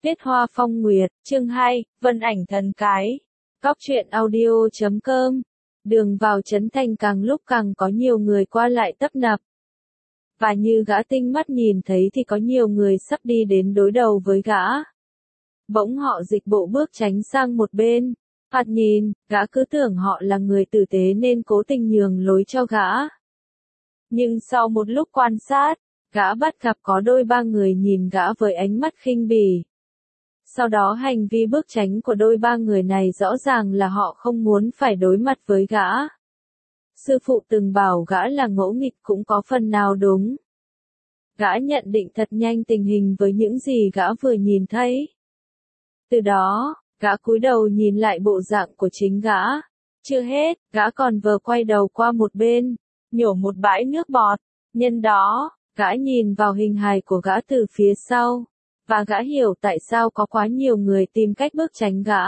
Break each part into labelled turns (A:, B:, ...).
A: Viết Hoa Phong Nguyệt, chương 2, Vân Ảnh Thần Cái. Góc truyện audio.com. Đường vào Trấn Thành càng lúc càng có nhiều người qua lại tấp nập. Và như gã tinh mắt nhìn thấy thì có nhiều người sắp đi đến đối đầu với gã. Bỗng họ dịch bộ bước tránh sang một bên. Thoạt nhìn, gã cứ tưởng họ là người tử tế nên cố tình nhường lối cho gã. Nhưng sau một lúc quan sát, gã bắt gặp có đôi ba người nhìn gã với ánh mắt khinh bỉ. Sau đó hành vi bước tránh của đôi ba người này rõ ràng là họ không muốn phải đối mặt với gã. Sư phụ từng bảo gã là ngỗ nghịch cũng có phần nào đúng. Gã nhận định thật nhanh tình hình với những gì gã vừa nhìn thấy. Từ đó, gã cúi đầu nhìn lại bộ dạng của chính gã. Chưa hết, gã còn vừa quay đầu qua một bên, nhổ một bãi nước bọt. Nhân đó, gã nhìn vào hình hài của gã từ phía sau. Và gã hiểu tại sao có quá nhiều người tìm cách bước tránh gã.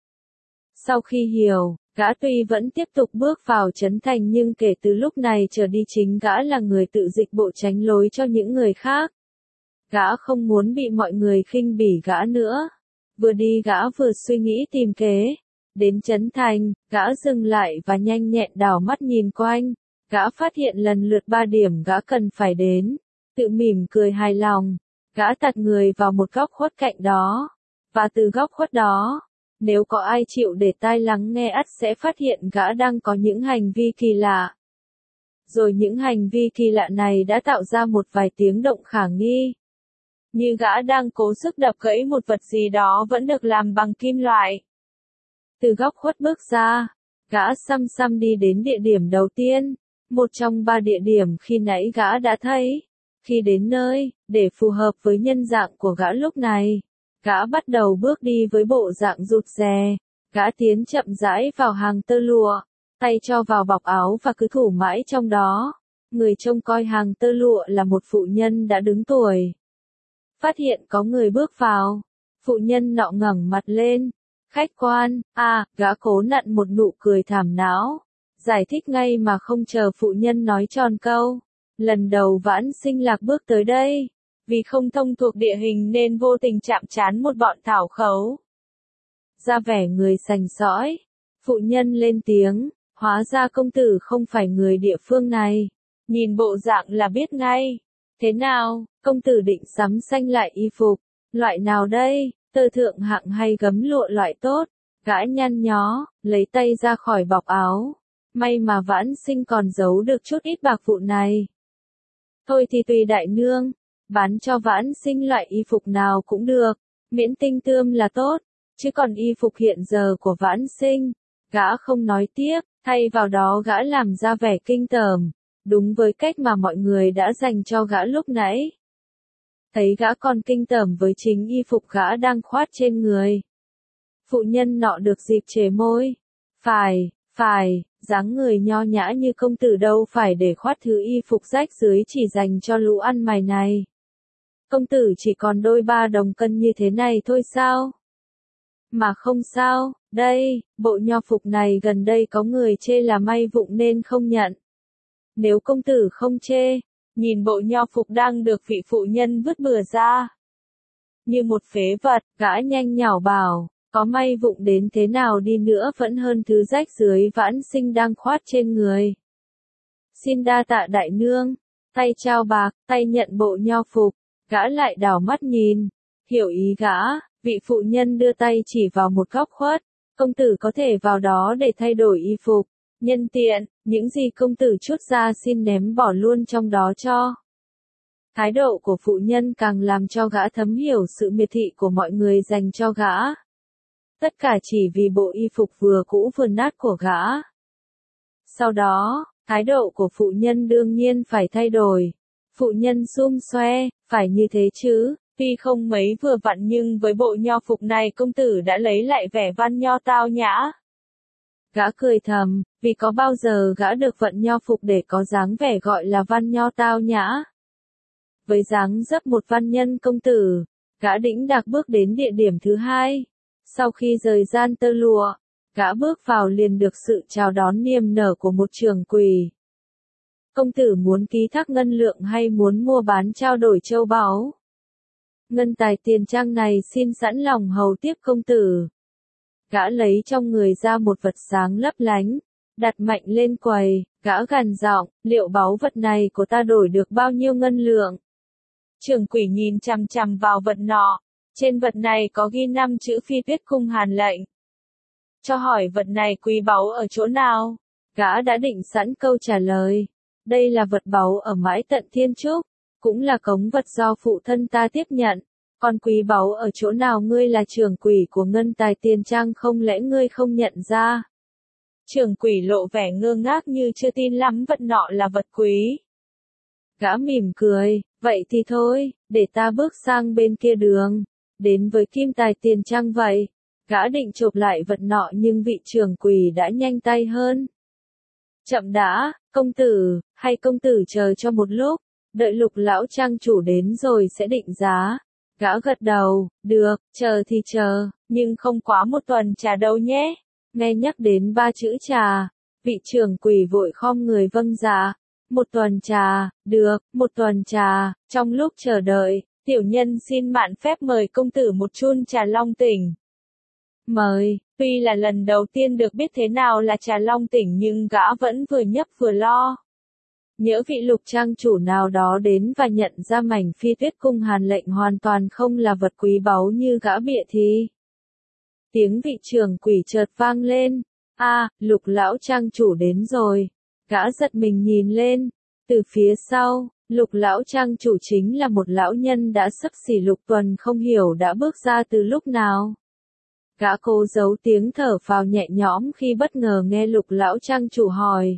A: Sau khi hiểu, gã tuy vẫn tiếp tục bước vào Trấn Thành nhưng kể từ lúc này trở đi chính gã là người tự dịch bộ tránh lối cho những người khác. Gã không muốn bị mọi người khinh bỉ gã nữa. Vừa đi gã vừa suy nghĩ tìm kế. Đến Trấn Thành, gã dừng lại và nhanh nhẹn đảo mắt nhìn quanh. Gã phát hiện lần lượt 3 điểm gã cần phải đến. Tự mỉm cười hài lòng. Gã đặt người vào một góc khuất cạnh đó. Và từ góc khuất đó, nếu có ai chịu để tai lắng nghe ắt sẽ phát hiện gã đang có những hành vi kỳ lạ. Rồi những hành vi kỳ lạ này đã tạo ra một vài tiếng động khả nghi. Như gã đang cố sức đập gãy một vật gì đó vẫn được làm bằng kim loại. Từ góc khuất bước ra, gã xăm xăm đi đến địa điểm đầu tiên, một trong 3 địa điểm khi nãy gã đã thấy. Khi đến nơi, để phù hợp với nhân dạng của gã lúc này, gã bắt đầu bước đi với bộ dạng rụt rè. Gã tiến chậm rãi vào hàng tơ lụa, tay cho vào bọc áo và cứ thủ mãi trong đó. Người trông coi hàng tơ lụa là một phụ nhân đã đứng tuổi. Phát hiện có người bước vào, phụ nhân nọ ngẩng mặt lên. Khách quan, gã cố nặn một nụ cười thảm não. Giải thích ngay mà không chờ phụ nhân nói tròn câu. Lần đầu Vãn Sinh Lạc bước tới đây, vì không thông thuộc địa hình nên vô tình chạm trán một bọn thảo khấu. Ra vẻ người sành sỏi, phụ nhân lên tiếng, hóa ra công tử không phải người địa phương này, nhìn bộ dạng là biết ngay. Thế nào, công tử định sắm xanh lại y phục, loại nào đây, tơ thượng hạng hay gấm lụa loại tốt? Gã nhăn nhó, lấy tay ra khỏi bọc áo. May mà Vãn Sinh còn giấu được chút ít bạc vụ này. Thôi thì tùy đại nương, bán cho Vãn Sinh loại y phục nào cũng được, miễn tinh tươm là tốt, chứ còn y phục hiện giờ của Vãn Sinh, gã không nói tiếp, thay vào đó gã làm ra vẻ kinh tởm, đúng với cách mà mọi người đã dành cho gã lúc nãy. Thấy gã còn kinh tởm với chính y phục gã đang khoác trên người. Phụ nhân nọ được dịp chề môi, phải, dáng người nho nhã như công tử đâu phải để khoác thứ y phục rách dưới chỉ dành cho lũ ăn mày này. Công tử chỉ còn đôi 3 đồng cân như thế này thôi sao? Mà không sao, đây, bộ nho phục này gần đây có người chê là may vụng nên không nhận. Nếu công tử không chê, nhìn bộ nho phục đang được vị phụ nhân vứt bừa ra. Như một phế vật, gã nhanh nhảu bảo. Có may vụng đến thế nào đi nữa vẫn hơn thứ rách dưới Vãn Sinh đang khoác trên người. Xin đa tạ đại nương, tay trao bạc, tay nhận bộ nho phục, gã lại đảo mắt nhìn, hiểu ý gã, vị phụ nhân đưa tay chỉ vào một góc khuất, công tử có thể vào đó để thay đổi y phục, nhân tiện, những gì công tử chút ra xin ném bỏ luôn trong đó cho. Thái độ của phụ nhân càng làm cho gã thấm hiểu sự miệt thị của mọi người dành cho gã. Tất cả chỉ vì bộ y phục vừa cũ vừa nát của gã. Sau đó, thái độ của phụ nhân đương nhiên phải thay đổi. Phụ nhân xum xoe, phải như thế chứ, tuy không mấy vừa vặn nhưng với bộ nho phục này công tử đã lấy lại vẻ văn nho tao nhã. Gã cười thầm, vì có bao giờ gã được vận nho phục để có dáng vẻ gọi là văn nho tao nhã. Với dáng dấp một văn nhân công tử, gã đĩnh đạc bước đến địa điểm thứ 2. Sau khi rời gian tơ lụa, gã bước vào liền được sự chào đón niềm nở của một trưởng quỳ. Công tử muốn ký thác ngân lượng hay muốn mua bán trao đổi châu báu? ngân tài tiền trang này xin sẵn lòng hầu tiếp công tử. Gã lấy trong người ra một vật sáng lấp lánh, đặt mạnh lên quầy, gã gằn giọng, liệu báu vật này của ta đổi được bao nhiêu ngân lượng? Trưởng quỷ nhìn chằm chằm vào vật nọ, trên vật này có ghi 5 chữ Phi Tuyết Cung Hàn lệnh. Cho hỏi vật này quý báu ở chỗ nào? Gã đã định sẵn câu trả lời. Đây là vật báu ở mãi tận Thiên Trúc, cũng là cống vật do phụ thân ta tiếp nhận. Còn quý báu ở chỗ nào? Ngươi là trưởng quỷ của ngân tài tiền trang, không lẽ ngươi không nhận ra? Trưởng quỷ lộ vẻ ngơ ngác như chưa tin lắm vật nọ là vật quý. Gã mỉm cười, vậy thì thôi, để ta bước sang bên kia đường, đến với kim tài tiền trang vậy. Gã định chộp lại vật nọ nhưng vị trưởng quỷ đã nhanh tay hơn. Chậm đã, công tử, hay công tử chờ cho một lúc, đợi Lục lão trang chủ đến rồi sẽ định giá. Gã gật đầu, được, chờ thì chờ, nhưng không quá 1 tuần trà đâu nhé. Nghe nhắc đến 3 chữ trà, vị trưởng quỷ vội khom người vâng dạ. 1 tuần trà, được, 1 tuần trà. Trong lúc chờ đợi, tiểu nhân xin mạn phép mời công tử một chun trà Long Tỉnh. Mời, tuy là lần đầu tiên được biết thế nào là trà Long Tỉnh nhưng gã vẫn vừa nhấp vừa lo. Nhỡ vị Lục trang chủ nào đó đến và nhận ra mảnh Phi Tuyết Cung Hàn lệnh hoàn toàn không là vật quý báu như gã bịa thì. Tiếng vị trưởng quỷ chợt vang lên. Lục lão trang chủ đến rồi. Gã giật mình nhìn lên. Từ phía sau, Lục lão trang chủ chính là một lão nhân đã xấp xỉ lục tuần không hiểu đã bước ra từ lúc nào. Gã cố giấu tiếng thở phào nhẹ nhõm khi bất ngờ nghe Lục lão trang chủ hỏi.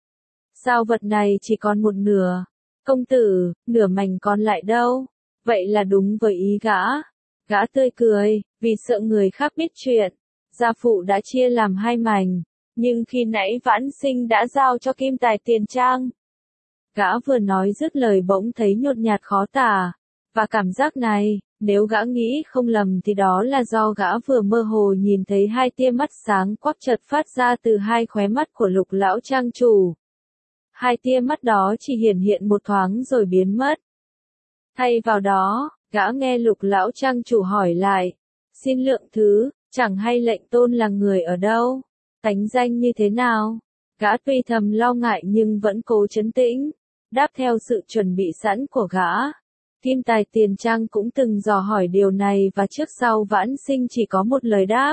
A: Sao vật này chỉ còn 1/2? Công tử, nửa mảnh còn lại đâu? Vậy là đúng với ý gã. Gã tươi cười, vì sợ người khác biết chuyện. Gia phụ đã chia làm 2 mảnh, nhưng khi nãy Vãn Sinh đã giao cho kim tài tiền trang. Gã vừa nói dứt lời bỗng thấy nhột nhạt khó tả. Và cảm giác này, nếu gã nghĩ không lầm thì đó là do gã vừa mơ hồ nhìn thấy 2 tia mắt sáng quắc chợt phát ra từ 2 khóe mắt của Lục lão trang chủ. 2 tia mắt đó chỉ hiển hiện một thoáng rồi biến mất. Thay vào đó, gã nghe Lục lão trang chủ hỏi lại. Xin lượng thứ, chẳng hay lệnh tôn là người ở đâu? Tánh danh như thế nào? Gã tuy thầm lo ngại nhưng vẫn cố trấn tĩnh, đáp theo sự chuẩn bị sẵn của gã. Kim tài tiền trang cũng từng dò hỏi điều này và trước sau Vãn Sinh chỉ có một lời đáp.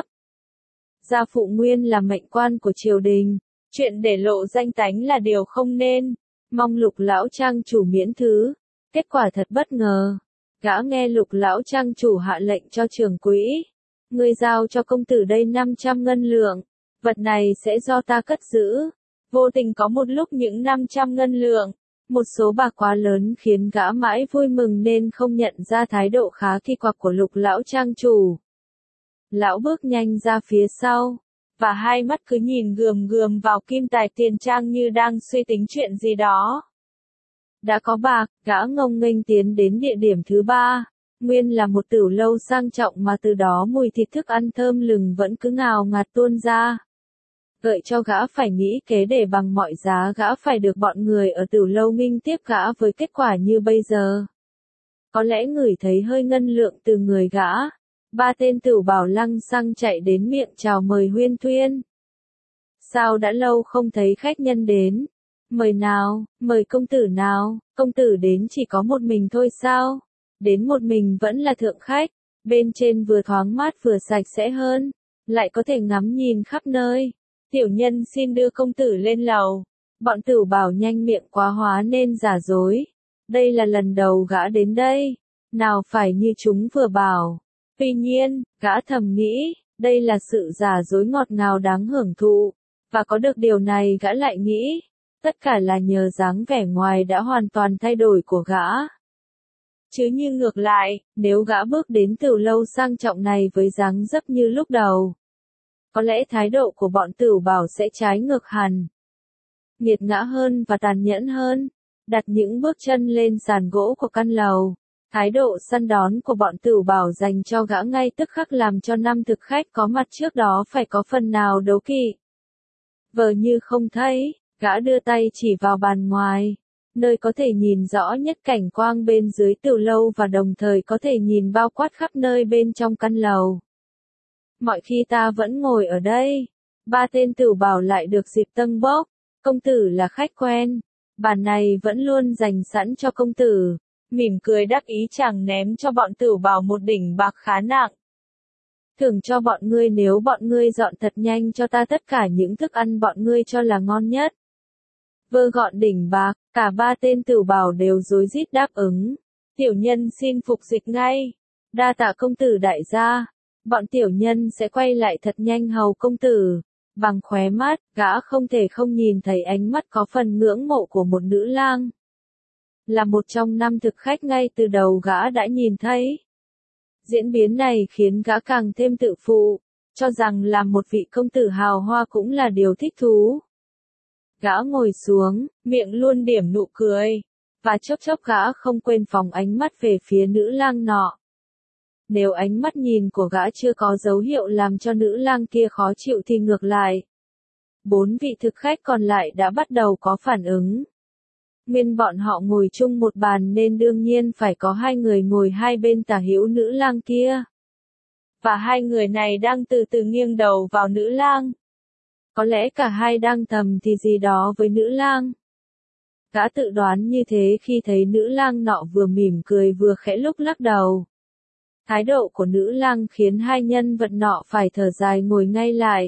A: Gia phụ nguyên là mệnh quan của triều đình, chuyện để lộ danh tánh là điều không nên, mong Lục lão trang chủ miễn thứ. Kết quả thật bất ngờ. Gã nghe Lục lão trang chủ hạ lệnh cho trưởng quỹ. Ngươi giao cho công tử đây 500 ngân lượng, vật này sẽ do ta cất giữ. Vô tình có một lúc những 500 ngân lượng, một số bạc quá lớn khiến gã mãi vui mừng nên không nhận ra thái độ khá kỳ quặc của Lục lão trang chủ. Lão bước nhanh ra phía sau, và 2 mắt cứ nhìn gườm gườm vào kim tài tiền trang như đang suy tính chuyện gì đó. Đã có bạc, gã ngông nghênh tiến đến địa điểm thứ 3. Nguyên là một tửu lâu sang trọng mà từ đó mùi thịt thức ăn thơm lừng vẫn cứ ngào ngạt tuôn ra. Gợi cho gã phải nghĩ kế để bằng mọi giá gã phải được bọn người ở tửu lâu nghinh tiếp gã với kết quả như bây giờ. Có lẽ ngửi thấy hơi ngân lượng từ người gã. 3 tên tửu bảo lăng xăng chạy đến miệng chào mời huyên thuyên. Sao đã lâu không thấy khách nhân đến? Mời nào, mời công tử nào, công tử đến chỉ có một mình thôi sao? Đến một mình vẫn là thượng khách, bên trên vừa thoáng mát vừa sạch sẽ hơn, lại có thể ngắm nhìn khắp nơi. Tiểu nhân xin đưa công tử lên lầu. Bọn tửu bảo nhanh miệng quá hóa nên giả dối. Đây là lần đầu gã đến đây, nào phải như chúng vừa bảo. Tuy nhiên, gã thầm nghĩ, đây là sự giả dối ngọt ngào đáng hưởng thụ, và có được điều này gã lại nghĩ, tất cả là nhờ dáng vẻ ngoài đã hoàn toàn thay đổi của gã. Chứ như ngược lại, nếu gã bước đến tửu lâu sang trọng này với dáng dấp như lúc đầu, có lẽ thái độ của bọn tửu bảo sẽ trái ngược hẳn. Nghiệt ngã hơn và tàn nhẫn hơn, đặt những bước chân lên sàn gỗ của căn lầu. Thái độ săn đón của bọn tửu bảo dành cho gã ngay tức khắc làm cho 5 thực khách có mặt trước đó phải có phần nào đố kỵ. Vờ như không thấy, gã đưa tay chỉ vào bàn ngoài. nơi có thể nhìn rõ nhất cảnh quang bên dưới tiểu lâu và đồng thời có thể nhìn bao quát khắp nơi bên trong căn lầu. Mọi khi ta vẫn ngồi ở đây, ba tên tửu bảo lại được dịp tâng bốc, công tử là khách quen, bàn này vẫn luôn dành sẵn cho công tử, mỉm cười đắc ý chàng ném cho bọn tửu bảo một đỉnh bạc khá nặng. Thưởng cho bọn ngươi nếu bọn ngươi dọn thật nhanh cho ta tất cả những thức ăn bọn ngươi cho là ngon nhất. Vơ gọn đỉnh bạc, cả ba tên tửu bảo đều rối rít đáp ứng. Tiểu nhân xin phục dịch ngay. Đa tạ công tử đại gia. Bọn tiểu nhân sẽ quay lại thật nhanh hầu công tử. Bằng khóe mắt, gã không thể không nhìn thấy ánh mắt có phần ngưỡng mộ của một nữ lang. Là một trong năm thực khách ngay từ đầu gã đã nhìn thấy. Diễn biến này khiến gã càng thêm tự phụ, cho rằng làm một vị công tử hào hoa cũng là điều thích thú. Gã ngồi xuống, miệng luôn điểm nụ cười, và chốc chốc gã không quên phóng ánh mắt về phía nữ lang nọ. Nếu ánh mắt nhìn của gã chưa có dấu hiệu làm cho nữ lang kia khó chịu thì ngược lại. 4 vị thực khách còn lại đã bắt đầu có phản ứng. Nguyên bọn họ ngồi chung một bàn nên đương nhiên phải có 2 người ngồi hai bên tả hữu nữ lang kia. Và 2 người này đang từ từ nghiêng đầu vào nữ lang. Có lẽ cả hai đang thầm thì gì đó với nữ lang. Gã tự đoán như thế khi thấy nữ lang nọ vừa mỉm cười vừa khẽ lúc lắc đầu. Thái độ của nữ lang khiến 2 nhân vật nọ phải thở dài ngồi ngay lại.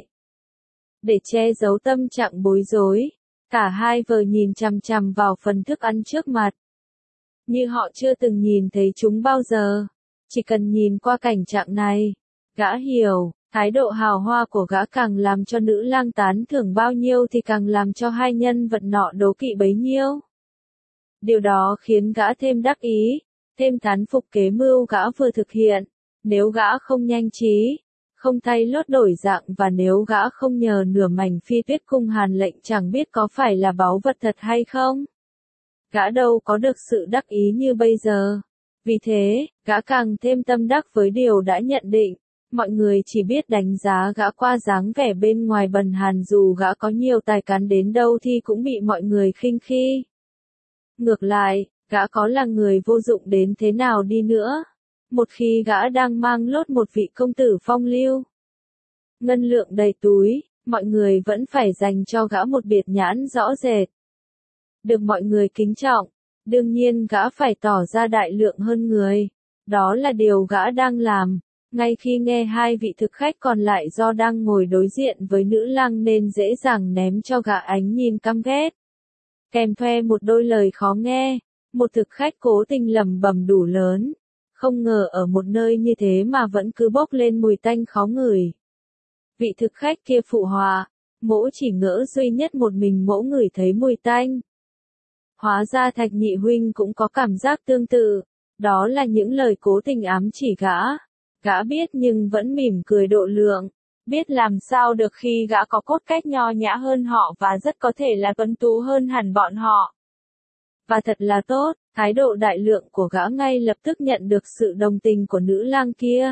A: Để che giấu tâm trạng bối rối, cả hai vờ nhìn chằm chằm vào phần thức ăn trước mặt. Như họ chưa từng nhìn thấy chúng bao giờ. Chỉ cần nhìn qua cảnh trạng này, gã hiểu. Thái độ hào hoa của gã càng làm cho nữ lang tán thưởng bao nhiêu thì càng làm cho 2 nhân vật nọ đố kỵ bấy nhiêu. Điều đó khiến gã thêm đắc ý, thêm thán phục kế mưu gã vừa thực hiện. Nếu gã không nhanh trí, không thay lốt đổi dạng và nếu gã không nhờ nửa mảnh phi tuyết cung hàn lệnh chẳng biết có phải là báu vật thật hay không. Gã đâu có được sự đắc ý như bây giờ. Vì thế, gã càng thêm tâm đắc với điều đã nhận định. Mọi người chỉ biết đánh giá gã qua dáng vẻ bên ngoài bần hàn dù gã có nhiều tài cán đến đâu thì cũng bị mọi người khinh khi. Ngược lại, gã có là người vô dụng đến thế nào đi nữa. Một khi gã đang mang lốt một vị công tử phong lưu, ngân lượng đầy túi, mọi người vẫn phải dành cho gã một biệt nhãn rõ rệt. Được mọi người kính trọng, đương nhiên gã phải tỏ ra đại lượng hơn người. Đó là điều gã đang làm. Ngay khi nghe 2 vị thực khách còn lại do đang ngồi đối diện với nữ lang nên dễ dàng ném cho gã ánh nhìn căm ghét. Kèm theo một đôi lời khó nghe, một thực khách cố tình lẩm bẩm đủ lớn. Không ngờ ở một nơi như thế mà vẫn cứ bốc lên mùi tanh khó ngửi. Vị thực khách kia phụ họa, mỗ chỉ ngỡ duy nhất một mình mỗ ngửi thấy mùi tanh. Hóa ra Thạch nhị huynh cũng có cảm giác tương tự, đó là những lời cố tình ám chỉ gã. Gã biết nhưng vẫn mỉm cười độ lượng, biết làm sao được khi gã có cốt cách nho nhã hơn họ và rất có thể là tuấn tú hơn hẳn bọn họ. Và thật là tốt, thái độ đại lượng của gã ngay lập tức nhận được sự đồng tình của nữ lang kia.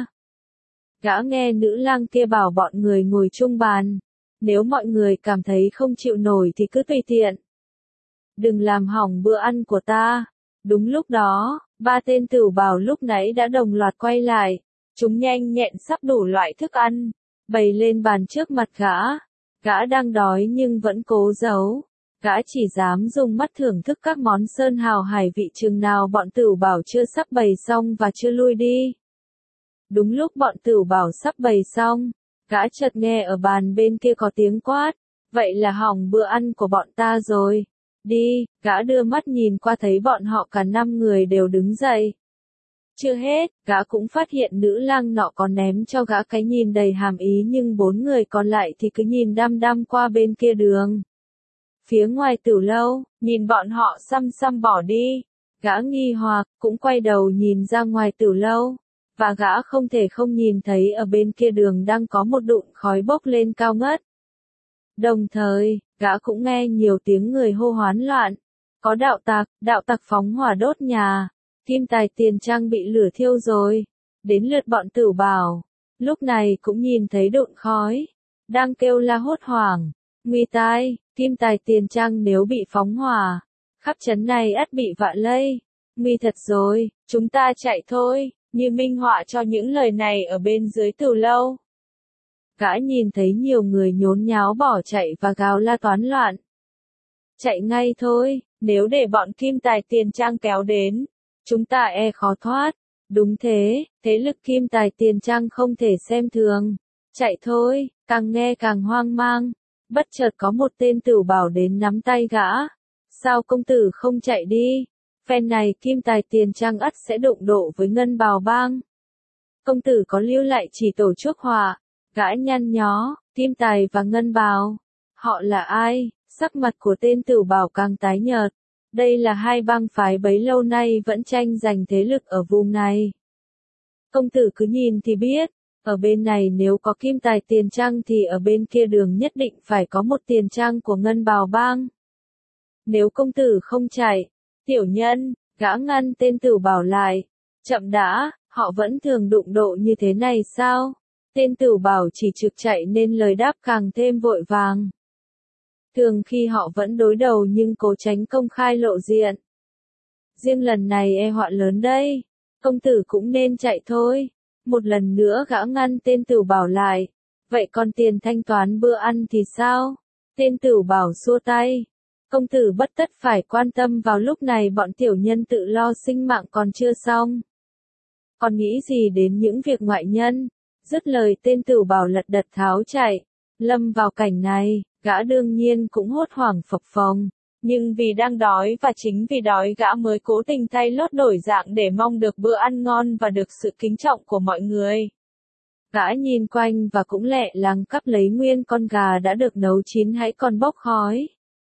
A: Gã nghe nữ lang kia bảo bọn người ngồi chung bàn, nếu mọi người cảm thấy không chịu nổi thì cứ tùy tiện. Đừng làm hỏng bữa ăn của ta. Đúng lúc đó, 3 tên tửu bảo lúc nãy đã đồng loạt quay lại. Chúng nhanh nhẹn sắp đủ loại thức ăn, bày lên bàn trước mặt gã. Gã đang đói nhưng vẫn cố giấu. Gã chỉ dám dùng mắt thưởng thức các món sơn hào hải vị chừng nào bọn tửu bảo chưa sắp bày xong và chưa lui đi. Đúng lúc bọn tửu bảo sắp bày xong, gã chợt nghe ở bàn bên kia có tiếng quát. Vậy là hỏng bữa ăn của bọn ta rồi. Đi, gã đưa mắt nhìn qua thấy bọn họ cả 5 người đều đứng dậy. Chưa hết, gã cũng phát hiện nữ lang nọ còn ném cho gã cái nhìn đầy hàm ý nhưng 4 người còn lại thì cứ nhìn đăm đăm qua bên kia đường. Phía ngoài tiểu lâu, nhìn bọn họ xăm xăm bỏ đi. Gã nghi hoặc, cũng quay đầu nhìn ra ngoài tiểu lâu. Và gã không thể không nhìn thấy ở bên kia đường đang có một đụn khói bốc lên cao ngất. Đồng thời, gã cũng nghe nhiều tiếng người hô hoán loạn. Có đạo tặc phóng hỏa đốt nhà. Kim Tài Tiền Trang bị lửa thiêu rồi. Đến lượt bọn tửu bảo. Lúc này cũng nhìn thấy đụn khói. Đang kêu la hốt hoảng. Nguy tai, Kim Tài Tiền Trang nếu bị phóng hỏa. khắp trấn này ắt bị vạ lây. Nguy thật rồi, chúng ta chạy thôi, như minh họa cho những lời này ở bên dưới từ lâu. Gã nhìn thấy nhiều người nhốn nháo bỏ chạy và gào la toán loạn. Chạy ngay thôi, nếu để bọn Kim Tài Tiền Trang kéo đến, chúng ta khó thoát. Đúng thế, thế lực Kim Tài Tiền Trang không thể xem thường. Chạy thôi, càng nghe càng hoang mang. Bất chợt có một tên Tửu Bảo đến nắm tay gã. Sao công tử không chạy đi? Phen này Kim Tài Tiền Trang ắt sẽ đụng độ với Ngân Bào Bang. Công tử có lưu lại chỉ tổ chuốc họa. Gã nhăn nhó, Kim Tài và Ngân Bào. Họ là ai? Sắc mặt của tên Tửu Bảo càng tái nhợt. Đây là hai bang phái bấy lâu nay vẫn tranh giành thế lực ở vùng này. Công tử cứ nhìn thì biết, ở bên này nếu có Kim Tài Tiền Trang thì ở bên kia đường nhất định phải có một tiền trang của Ngân Bào Bang. Nếu công tử không chạy, tiểu nhân, gã ngăn tên Tửu Bảo lại. Chậm đã, họ vẫn thường đụng độ như thế này sao? Tên Tửu Bảo chỉ trực chạy nên lời đáp càng thêm vội vàng. Thường khi họ vẫn đối đầu nhưng cố tránh công khai lộ diện. Riêng lần này họa lớn đây, công tử cũng nên chạy thôi. Một lần nữa gã ngăn tên Tửu Bảo lại. Vậy còn tiền thanh toán bữa ăn thì sao? Tên Tửu Bảo xua tay. Công tử bất tất phải quan tâm vào lúc này bọn tiểu nhân tự lo sinh mạng còn chưa xong. Còn nghĩ gì đến những việc ngoại nhân? Dứt lời tên Tửu Bảo lật đật tháo chạy. Lâm vào cảnh này, gã đương nhiên cũng hốt hoảng phập phồng. Nhưng vì đang đói và chính vì đói gã mới cố tình thay lốt đổi dạng để mong được bữa ăn ngon và được sự kính trọng của mọi người. Gã nhìn quanh và cũng lẹ làng cắp lấy nguyên con gà đã được nấu chín hãy còn bốc khói.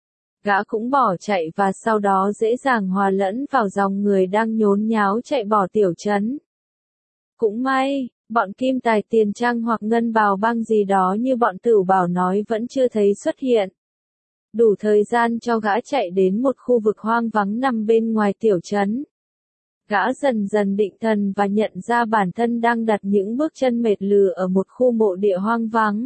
A: Gã cũng bỏ chạy và sau đó dễ dàng hòa lẫn vào dòng người đang nhốn nháo chạy bỏ tiểu trấn. Cũng may, bọn Kim Tài Tiền Trang hoặc Ngân Bào Bang gì đó như bọn Tửu Bảo nói vẫn chưa thấy xuất hiện. Đủ thời gian cho gã chạy đến một khu vực hoang vắng nằm bên ngoài tiểu trấn. Gã dần dần định thần và nhận ra bản thân đang đặt những bước chân mệt lử ở một khu mộ địa hoang vắng.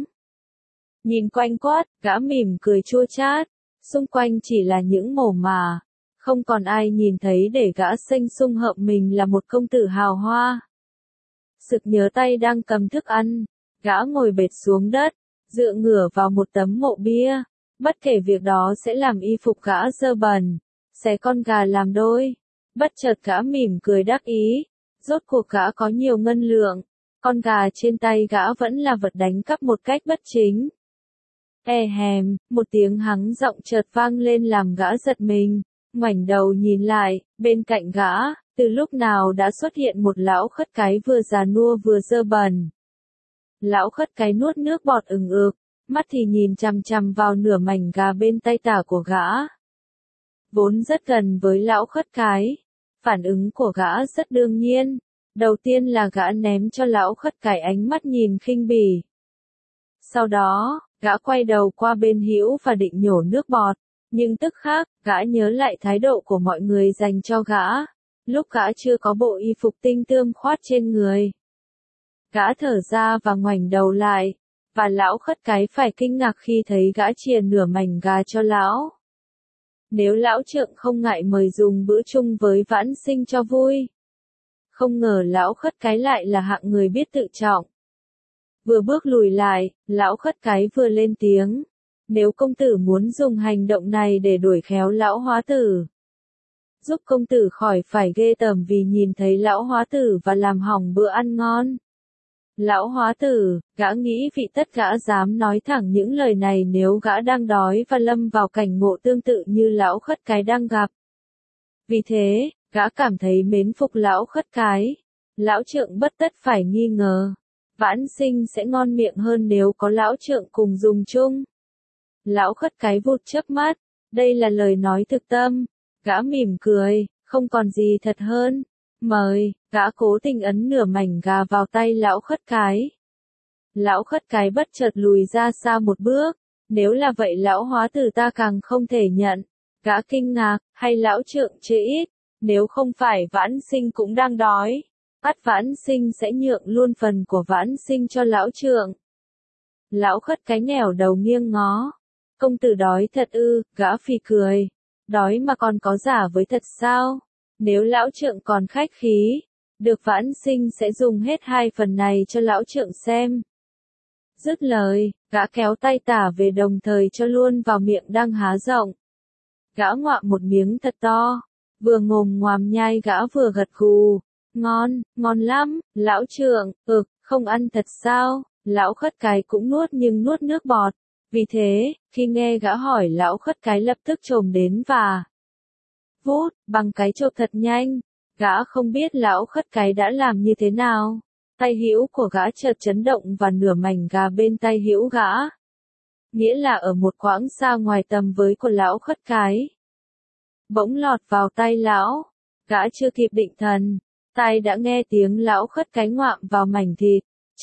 A: Nhìn quanh quát, gã mỉm cười chua chát. Xung quanh chỉ là những mồ mả. Không còn ai nhìn thấy để gã xanh sung hợm mình là một công tử hào hoa. Sực nhớ tay đang cầm thức ăn. Gã ngồi bệt xuống đất, dựa ngửa vào một tấm mộ bia. Bất kể việc đó sẽ làm y phục gã dơ bẩn, xé con gà làm đôi. Bất chợt gã mỉm cười đắc ý. Rốt cuộc gã có nhiều ngân lượng. Con gà trên tay gã vẫn là vật đánh cắp một cách bất chính. Một tiếng hắng giọng chợt vang lên làm gã giật mình. Ngoảnh đầu nhìn lại, bên cạnh gã, từ lúc nào đã xuất hiện một lão khất cái vừa già nua vừa dơ bẩn. Lão khất cái nuốt nước bọt ừng ực, mắt thì nhìn chằm chằm vào nửa mảnh gà bên tay tả của gã. Vốn rất gần với lão khất cái, phản ứng của gã rất đương nhiên. Đầu tiên là gã ném cho lão khất cái ánh mắt nhìn khinh bỉ. Sau đó, gã quay đầu qua bên hữu và định nhổ nước bọt, nhưng tức khắc, gã nhớ lại thái độ của mọi người dành cho gã, lúc gã chưa có bộ y phục tinh tươm khoác trên người. Gã thở ra và ngoảnh đầu lại, và lão khất cái phải kinh ngạc khi thấy gã chìa nửa mảnh gà cho lão. Nếu lão trượng không ngại mời dùng bữa chung với vãn sinh cho vui. Không ngờ lão khất cái lại là hạng người biết tự trọng. Vừa bước lùi lại, lão khất cái vừa lên tiếng. Nếu công tử muốn dùng hành động này để đuổi khéo lão hóa tử, giúp công tử khỏi phải ghê tởm vì nhìn thấy lão hóa tử và làm hỏng bữa ăn ngon. Lão hóa tử, gã nghĩ vị tất gã dám nói thẳng những lời này nếu gã đang đói và lâm vào cảnh ngộ tương tự như lão khất cái đang gặp. Vì thế, gã cảm thấy mến phục lão khất cái. Lão trượng bất tất phải nghi ngờ. Vãn sinh sẽ ngon miệng hơn nếu có lão trượng cùng dùng chung. Lão khất cái vụt chớp mắt. Đây là lời nói thực tâm. Gã mỉm cười, không còn gì thật hơn. Mời, gã cố tình ấn nửa mảnh gà vào tay lão khất cái. Lão khất cái bất chợt lùi ra xa một bước. Nếu là vậy lão hóa tử ta càng không thể nhận. Gã kinh ngạc, hay lão trượng chê ít. Nếu không phải vãn sinh cũng đang đói, ắt vãn sinh sẽ nhượng luôn phần của vãn sinh cho lão trượng. Lão khất cái nghèo đầu nghiêng ngó. Công tử đói thật ư, gã phì cười. đói mà còn có giả với thật sao? Nếu lão trượng còn khách khí, được Vãn Sinh sẽ dùng hết 2 phần này cho lão trượng xem. Dứt lời, gã kéo tay tả về đồng thời cho luôn vào miệng đang há rộng. Gã ngoạm một miếng thật to, vừa ngồm ngoàm nhai gã vừa gật gù. Ngon, ngon lắm, lão trượng, không ăn thật sao? Lão Khất Cái cũng nuốt nhưng nuốt nước bọt. Vì thế, khi nghe gã hỏi lão Khất Cái lập tức chồm đến và vút, bằng cái chộp thật nhanh. Gã không biết lão Khất Cái đã làm như thế nào. Tay hữu của gã chợt chấn động và nửa mảnh gà bên tay hữu gã. Nghĩa là ở một quãng xa ngoài tầm với của lão Khất Cái. Bỗng lọt vào tay lão. Gã chưa kịp định thần. Tai đã nghe tiếng lão Khất Cái ngoạm vào mảnh thịt.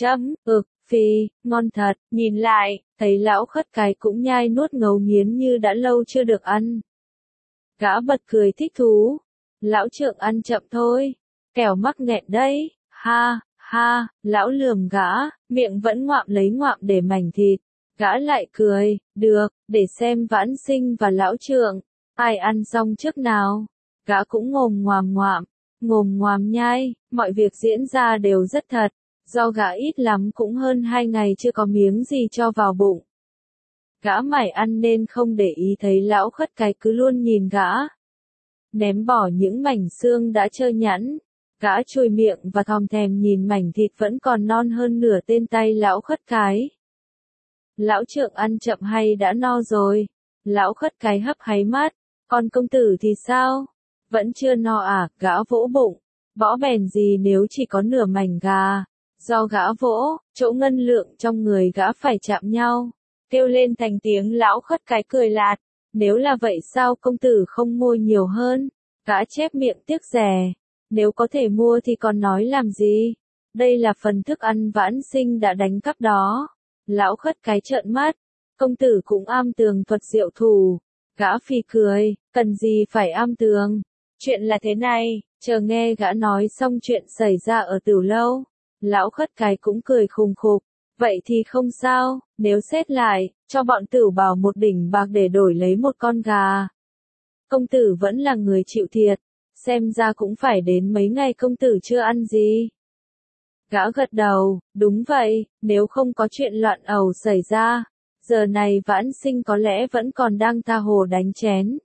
A: Phì, ngon thật. Nhìn lại, thấy lão Khất Cái cũng nhai nuốt ngấu nghiến như đã lâu chưa được ăn. Gã bật cười thích thú. Lão trượng ăn chậm thôi. Kẻo mắc nghẹn đấy. Ha, ha, lão lườm gã, miệng vẫn ngoạm lấy ngoạm để mảnh thịt. Gã lại cười, được, để xem Vãn Sinh và lão trượng, ai ăn xong trước nào. Gã cũng ngồm ngoàm nhai, mọi việc diễn ra đều rất thật. Do gã ít lắm cũng hơn 2 ngày chưa có miếng gì cho vào bụng. Gã mải ăn nên không để ý thấy lão Khất Cái cứ luôn nhìn gã. Ném bỏ những mảnh xương đã trơ nhẵn. Gã chùi miệng và thòm thèm nhìn mảnh thịt vẫn còn non hơn nửa tên tay lão Khất Cái. Lão trượng ăn chậm hay đã no rồi? Lão Khất Cái hấp háy mắt. Còn công tử thì sao? Vẫn chưa no à? Gã vỗ bụng. Võ bèn gì nếu chỉ có nửa mảnh gà. Do gã vỗ, chỗ ngân lượng trong người gã phải chạm nhau. Kêu lên thành tiếng lão Khất Cái cười lạt. Nếu là vậy sao công tử không mua nhiều hơn? Gã chép miệng tiếc rẻ. Nếu có thể mua thì còn nói làm gì? Đây là phần thức ăn Vãn Sinh đã đánh cắp đó. Lão Khất Cái trợn mắt. Công tử cũng am tường thuật diệu thủ. Gã phì cười, cần gì phải am tường. Chuyện là thế này, chờ nghe gã nói xong chuyện xảy ra ở Tửu Lâu. Lão Khất Cái cũng cười khùng khục. Vậy thì không sao, nếu xét lại, cho bọn Tửu Bảo 1 đỉnh bạc để đổi lấy 1 con gà. Công tử vẫn là người chịu thiệt. Xem ra cũng phải đến mấy ngày công tử chưa ăn gì. Gã gật đầu, đúng vậy, nếu không có chuyện loạn ẩu xảy ra, giờ này Vãn Sinh có lẽ vẫn còn đang tha hồ đánh chén.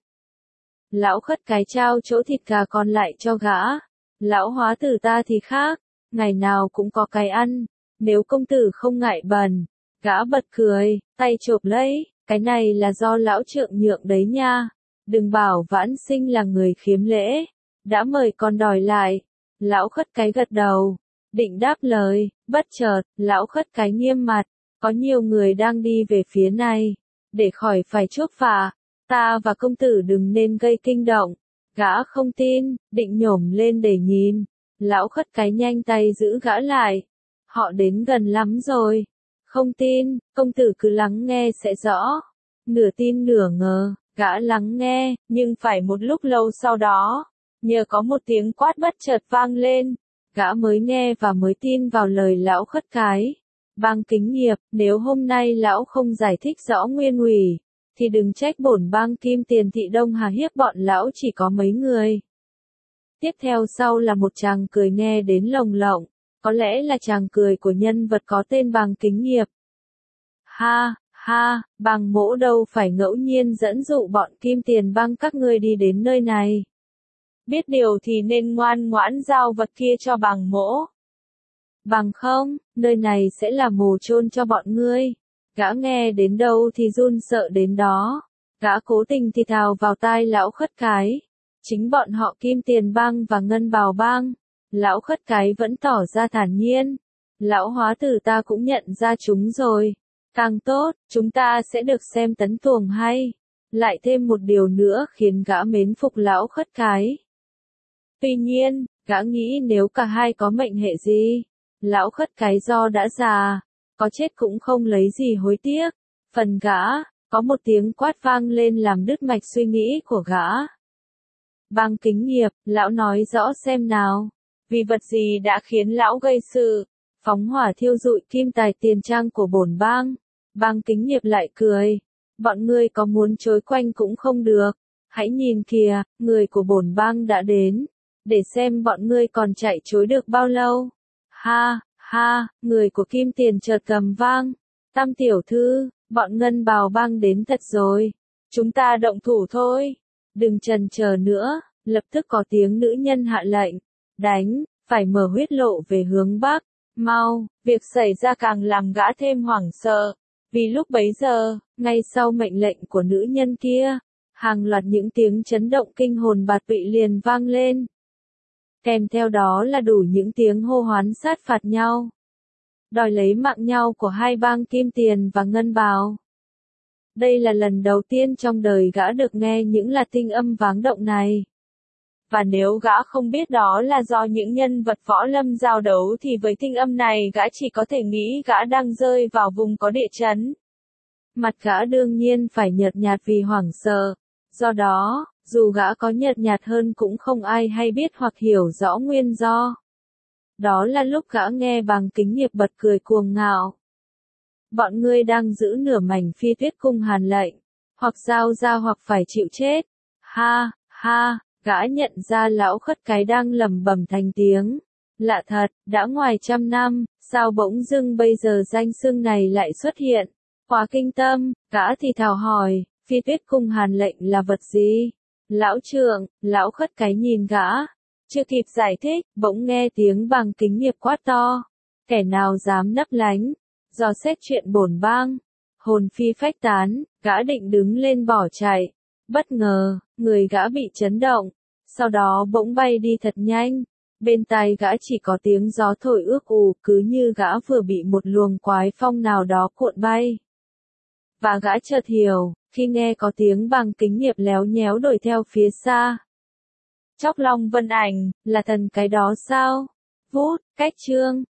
A: Lão Khất Cái trao chỗ thịt gà còn lại cho gã. Lão hóa tử ta thì khác, ngày nào cũng có cái ăn, nếu công tử không ngại bần. Gã bật cười, tay chộp lấy, cái này là do lão trượng nhượng đấy nha. Đừng bảo Vãn Sinh là người khiếm lễ. Đã mời còn đòi lại. Lão Khất Cái gật đầu. Định đáp lời, bất chợt, lão Khất Cái nghiêm mặt. Có nhiều người đang đi về phía này. Để khỏi phải chuốc phạt, ta và công tử đừng nên gây kinh động. Gã không tin, định nhổm lên để nhìn. Lão Khất Cái nhanh tay giữ gã lại. Họ đến gần lắm rồi. Không tin, công tử cứ lắng nghe sẽ rõ. Nửa tin nửa ngờ, gã lắng nghe, nhưng phải một lúc lâu sau đó. Nhờ có một tiếng quát bất chợt vang lên, gã mới nghe và mới tin vào lời lão Khất Cái. Bang Kính Nghiệp, nếu hôm nay lão không giải thích rõ nguyên ủy, thì đừng trách bổn bang Kim Tiền Thị Đông Hà hiếp bọn lão chỉ có mấy người. Tiếp theo sau là một tràng cười nghe đến lồng lộng, có lẽ là tràng cười của nhân vật có tên Bang Kính Nghiệp. Ha, ha, Bang Mỗ đâu phải ngẫu nhiên dẫn dụ bọn Kim Tiền bang các ngươi đi đến nơi này. Biết điều thì nên ngoan ngoãn giao vật kia cho Bang Mỗ. Bằng không, nơi này sẽ là mồ chôn cho bọn ngươi. Gã nghe đến đâu thì run sợ đến đó. Gã cố tình thì thào vào tai lão Khất Cái. Chính bọn họ Kim Tiền bang và Ngân Bào bang. Lão Khất Cái vẫn tỏ ra thản nhiên. Lão hóa tử ta cũng nhận ra chúng rồi. Càng tốt, chúng ta sẽ được xem tấn tuồng hay. Lại thêm một điều nữa khiến gã mến phục lão Khất Cái. Tuy nhiên, gã nghĩ nếu cả hai có mệnh hệ gì, lão Khất Cái do đã già, có chết cũng không lấy gì hối tiếc. Phần gã, có một tiếng quát vang lên làm đứt mạch suy nghĩ của gã. Bang Kính Nghiệp, lão nói rõ xem nào. Vì vật gì đã khiến lão gây sự, phóng hỏa thiêu rụi kim tài tiền trang của bổn bang. Bang Kính Nghiệp lại cười. Bọn ngươi có muốn chối quanh cũng không được. hãy nhìn kìa, người của bổn bang đã đến, để xem bọn ngươi còn chạy trối được bao lâu. Ha, ha, người của Kim Tiền chợt cầm vang. Tam tiểu thư, bọn Ngân Bào bang đến thật rồi. Chúng ta động thủ thôi. Đừng chần chờ nữa, lập tức có tiếng nữ nhân hạ lệnh. Đánh, phải mở huyết lộ về hướng Bắc. Mau, việc xảy ra càng làm gã thêm hoảng sợ. Vì lúc bấy giờ, ngay sau mệnh lệnh của nữ nhân kia, hàng loạt những tiếng chấn động kinh hồn bạt vị liền vang lên. Kèm theo đó là đủ những tiếng hô hoán sát phạt nhau. Đòi lấy mạng nhau của hai bang Kim Tiền và Ngân Bào. Đây là lần đầu tiên trong đời gã được nghe những là tinh âm váng động này. Và nếu gã không biết đó là do những nhân vật võ lâm giao đấu thì với tinh âm này gã chỉ có thể nghĩ gã đang rơi vào vùng có địa chấn. Mặt gã đương nhiên phải nhợt nhạt vì hoảng sợ. Do đó, dù gã có nhợt nhạt hơn cũng không ai hay biết hoặc hiểu rõ nguyên do. Đó là lúc gã nghe Bàng Kính Nghiệp bật cười cuồng ngạo. Bọn ngươi đang giữ nửa mảnh Phi Tuyết cung hàn lệnh, hoặc giao ra hoặc phải chịu chết. Ha, ha, gã nhận ra lão khất cái đang lẩm bẩm thành tiếng. Lạ thật, đã ngoài 100 năm, sao bỗng dưng bây giờ danh xưng này lại xuất hiện? Quá kinh tâm, gã thì thào hỏi, Phi Tuyết cung hàn lệnh là vật gì? Lão trưởng, lão khất cái nhìn gã. Chưa kịp giải thích, bỗng nghe tiếng Bàng Kính Nghiệp quát to. Kẻ nào dám nấp lánh? Dò xét chuyện bổn bang. Hồn phi phách tán, gã định đứng lên bỏ chạy. Bất ngờ, người gã bị chấn động. Sau đó bỗng bay đi thật nhanh. Bên tai gã chỉ có tiếng gió thổi ước ù, cứ như gã vừa bị một luồng quái phong nào đó cuộn bay. Và gã chợt hiểu, khi nghe có tiếng Bàng Kính Nghiệp léo nhéo đuổi theo phía xa. Chóc Long Vân Ảnh, là thần cái đó sao? Vút, cách chương.